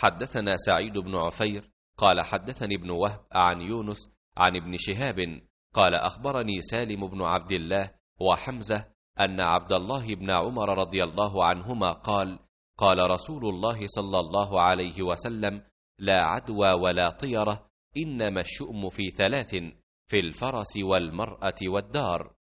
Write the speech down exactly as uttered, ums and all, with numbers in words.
حدثنا سعيد بن عفير قال حدثني ابن وهب عن يونس عن ابن شهاب قال أخبرني سالم بن عبد الله وحمزة أن عبد الله بن عمر رضي الله عنهما قال قال رسول الله صلى الله عليه وسلم لا عدوى ولا طيرة، إنما الشؤم في ثلاث: في الفرس والمرأة والدار.